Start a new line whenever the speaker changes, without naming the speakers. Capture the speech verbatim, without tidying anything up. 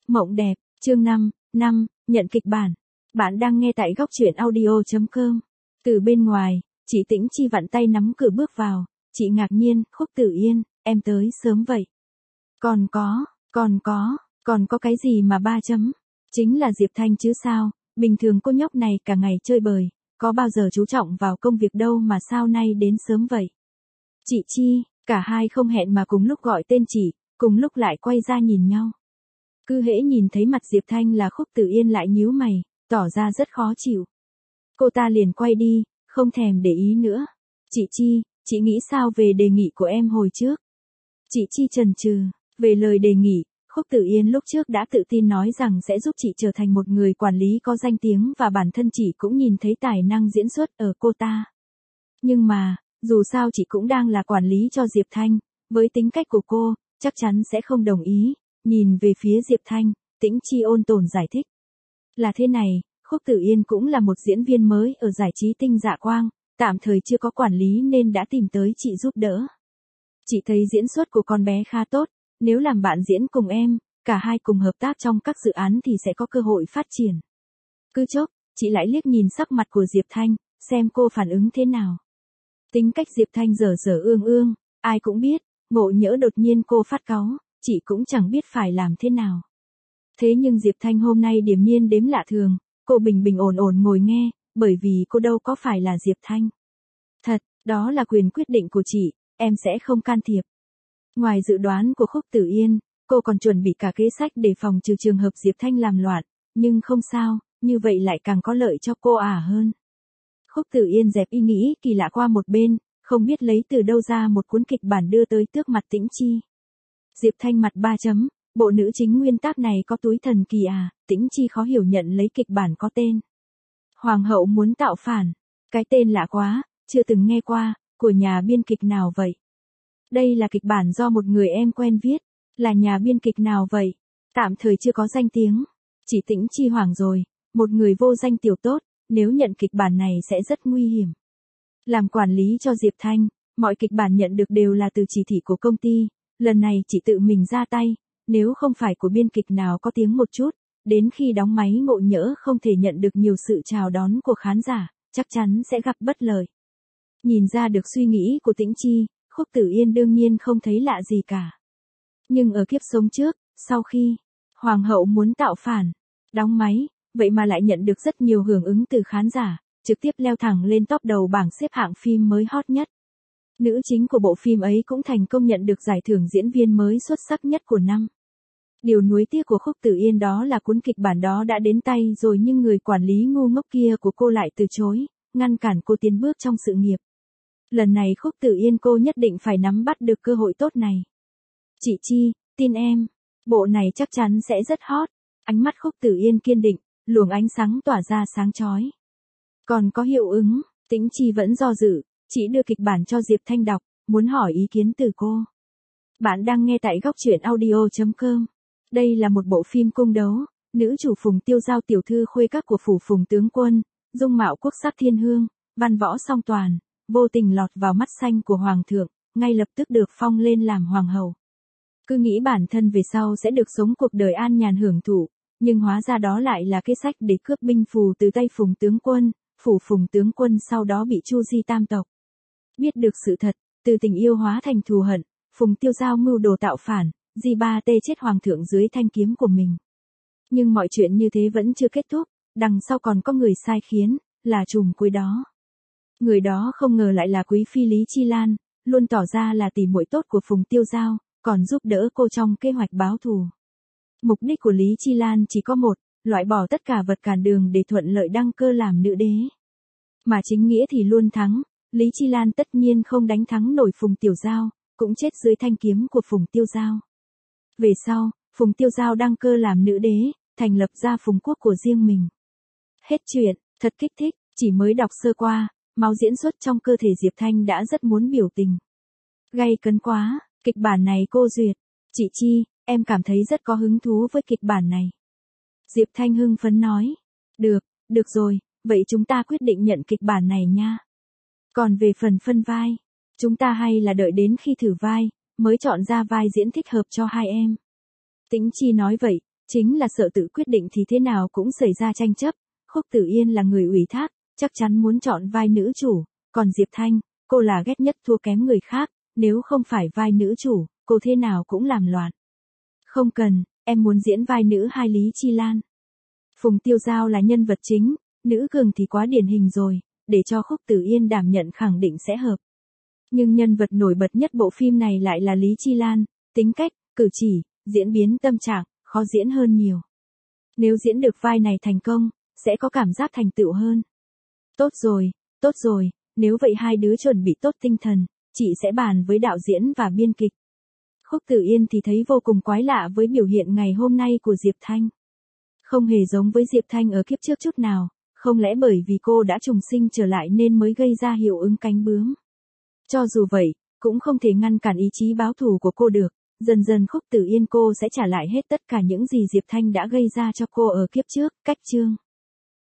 Mộng đẹp, chương năm, năm, nhận kịch bản. Bạn đang nghe tại góc truyện audio chấm com. Từ bên ngoài, chị Tĩnh Chi vặn tay nắm cửa bước vào, chị ngạc nhiên, Khúc Tử Yên, em tới sớm vậy. Còn có, còn có, còn có cái gì mà ba chấm? Chính là Diệp Thanh chứ sao, bình thường cô nhóc này cả ngày chơi bời, có bao giờ chú trọng vào công việc đâu mà sao nay đến sớm vậy? Chị Chi, cả hai không hẹn mà cùng lúc gọi tên chị, cùng lúc lại quay ra nhìn nhau. Cứ hễ nhìn thấy mặt Diệp Thanh là Khúc Tử Yên lại nhíu mày, tỏ ra rất khó chịu. Cô ta liền quay đi, không thèm để ý nữa. Chị Chi, chị nghĩ sao về đề nghị của em hồi trước? Chị Chi chần chừ, về lời đề nghị, Khúc Tử Yên lúc trước đã tự tin nói rằng sẽ giúp chị trở thành một người quản lý có danh tiếng và bản thân chị cũng nhìn thấy tài năng diễn xuất ở cô ta. Nhưng mà, dù sao chị cũng đang là quản lý cho Diệp Thanh, với tính cách của cô, chắc chắn sẽ không đồng ý. Nhìn về phía Diệp Thanh, Tĩnh Chi ôn tồn giải thích. Là thế này, Khúc Tử Yên cũng là một diễn viên mới ở giải trí Tinh Dạ Quang, tạm thời chưa có quản lý nên đã tìm tới chị giúp đỡ. Chị thấy diễn xuất của con bé khá tốt, nếu làm bạn diễn cùng em, cả hai cùng hợp tác trong các dự án thì sẽ có cơ hội phát triển. Cứ chốc, chị lại liếc nhìn sắc mặt của Diệp Thanh, xem cô phản ứng thế nào. Tính cách Diệp Thanh dở dở ương ương, ai cũng biết, ngộ nhỡ đột nhiên cô phát cáu, chị cũng chẳng biết phải làm thế nào. Thế nhưng Diệp Thanh hôm nay điềm nhiên đếm lạ thường, cô bình bình ổn ổn ngồi nghe, bởi vì cô đâu có phải là Diệp Thanh. Thật, đó là quyền quyết định của chị, em sẽ không can thiệp. Ngoài dự đoán của Khúc Tử Yên, cô còn chuẩn bị cả kế sách để phòng trừ trường hợp Diệp Thanh làm loạn, nhưng không sao, như vậy lại càng có lợi cho cô ả hơn. Khúc Tử Yên dẹp ý nghĩ kỳ lạ qua một bên, không biết lấy từ đâu ra một cuốn kịch bản đưa tới tước mặt Tĩnh Chi. Diệp Thanh mặt ba chấm, bộ nữ chính nguyên tác này có túi thần kỳ à, Tĩnh Chi khó hiểu nhận lấy kịch bản có tên. Hoàng hậu muốn tạo phản, cái tên lạ quá, chưa từng nghe qua, của nhà biên kịch nào vậy? Đây là kịch bản do một người em quen viết, là nhà biên kịch nào vậy? Tạm thời chưa có danh tiếng. Chỉ Tĩnh Chi hoảng rồi, một người vô danh tiểu tốt, nếu nhận kịch bản này sẽ rất nguy hiểm. Làm quản lý cho Diệp Thanh, mọi kịch bản nhận được đều là từ chỉ thị của công ty, lần này chỉ tự mình ra tay, nếu không phải của biên kịch nào có tiếng một chút, đến khi đóng máy ngộ nhỡ không thể nhận được nhiều sự chào đón của khán giả, chắc chắn sẽ gặp bất lợi. Nhìn ra được suy nghĩ của Tĩnh Chi, Khúc Tử Yên đương nhiên không thấy lạ gì cả. Nhưng ở kiếp sống trước, sau khi Hoàng hậu muốn tạo phản, đóng máy, vậy mà lại nhận được rất nhiều hưởng ứng từ khán giả, trực tiếp leo thẳng lên top đầu bảng xếp hạng phim mới hot nhất. Nữ chính của bộ phim ấy cũng thành công nhận được giải thưởng diễn viên mới xuất sắc nhất của năm. Điều nuối tiếc của Khúc Tử Yên đó là cuốn kịch bản đó đã đến tay rồi nhưng người quản lý ngu ngốc kia của cô lại từ chối, ngăn cản cô tiến bước trong sự nghiệp. Lần này Khúc Tử Yên cô nhất định phải nắm bắt được cơ hội tốt này. Chị Chi, tin em, bộ này chắc chắn sẽ rất hot. Ánh mắt Khúc Tử Yên kiên định, luồng ánh sáng tỏa ra sáng chói. Còn có hiệu ứng, Tĩnh Chi vẫn do dự, chị đưa kịch bản cho Diệp Thanh đọc, muốn hỏi ý kiến từ cô. Bạn đang nghe tại góc truyện audio chấm com. Đây là một bộ phim cung đấu, nữ chủ Phùng Tiêu Giao tiểu thư khuê các của phủ Phùng tướng quân, dung mạo quốc sắc thiên hương, văn võ song toàn, vô tình lọt vào mắt xanh của hoàng thượng, ngay lập tức được phong lên làm hoàng hậu. Cứ nghĩ bản thân về sau sẽ được sống cuộc đời an nhàn hưởng thụ, nhưng hóa ra đó lại là kế sách để cướp binh phù từ tay Phùng tướng quân, phủ Phùng tướng quân sau đó bị chu di tam tộc. Biết được sự thật, từ tình yêu hóa thành thù hận, Phùng Tiêu Giao mưu đồ tạo phản, di ba tê chết hoàng thượng dưới thanh kiếm của mình. Nhưng mọi chuyện như thế vẫn chưa kết thúc, đằng sau còn có người sai khiến, là trùm cuối đó. Người đó không ngờ lại là quý phi Lý Chi Lan, luôn tỏ ra là tỉ muội tốt của Phùng Tiêu Giao, còn giúp đỡ cô trong kế hoạch báo thù. Mục đích của Lý Chi Lan chỉ có một, loại bỏ tất cả vật cản đường để thuận lợi đăng cơ làm nữ đế. Mà chính nghĩa thì luôn thắng, Lý Chi Lan tất nhiên không đánh thắng nổi Phùng Tiểu Giao, cũng chết dưới thanh kiếm của Phùng Tiêu Giao. Về sau, Phùng Tiêu Giao đăng cơ làm nữ đế, thành lập ra Phùng quốc của riêng mình. Hết chuyện, thật kích thích, chỉ mới đọc sơ qua, máu diễn xuất trong cơ thể Diệp Thanh đã rất muốn biểu tình. Gay cấn quá, kịch bản này cô duyệt. Chị Chi, em cảm thấy rất có hứng thú với kịch bản này. Diệp Thanh hưng phấn nói. Được, được rồi, vậy chúng ta quyết định nhận kịch bản này nha. Còn về phần phân vai, chúng ta hay là đợi đến khi thử vai, mới chọn ra vai diễn thích hợp cho hai em. Tĩnh Chi nói vậy, Chính là sợ tự quyết định thì thế nào cũng xảy ra tranh chấp. Khúc Tử Yên là người ủy thác, chắc chắn muốn chọn vai nữ chủ, còn Diệp Thanh, cô là ghét nhất thua kém người khác, nếu không phải vai nữ chủ, cô thế nào cũng làm loạn. Không cần, em muốn diễn vai nữ hai Lý Chi Lan. Phùng Tiêu Giao là nhân vật chính, nữ cường thì quá điển hình rồi, để cho Khúc Tử Yên đảm nhận khẳng định sẽ hợp. Nhưng nhân vật nổi bật nhất bộ phim này lại là Lý Chi Lan, tính cách, cử chỉ, diễn biến tâm trạng, khó diễn hơn nhiều. Nếu diễn được vai này thành công, sẽ có cảm giác thành tựu hơn. Tốt rồi, tốt rồi, nếu vậy hai đứa chuẩn bị tốt tinh thần, chị sẽ bàn với đạo diễn và biên kịch. Khúc Tử Yên thì thấy vô cùng quái lạ với biểu hiện ngày hôm nay của Diệp Thanh. Không hề giống với Diệp Thanh ở kiếp trước chút nào, không lẽ bởi vì cô đã trùng sinh trở lại nên mới gây ra hiệu ứng cánh bướm. Cho dù vậy, cũng không thể ngăn cản ý chí báo thù của cô được, dần dần Khúc Tử Yên cô sẽ trả lại hết tất cả những gì Diệp Thanh đã gây ra cho cô ở kiếp trước, cách chương.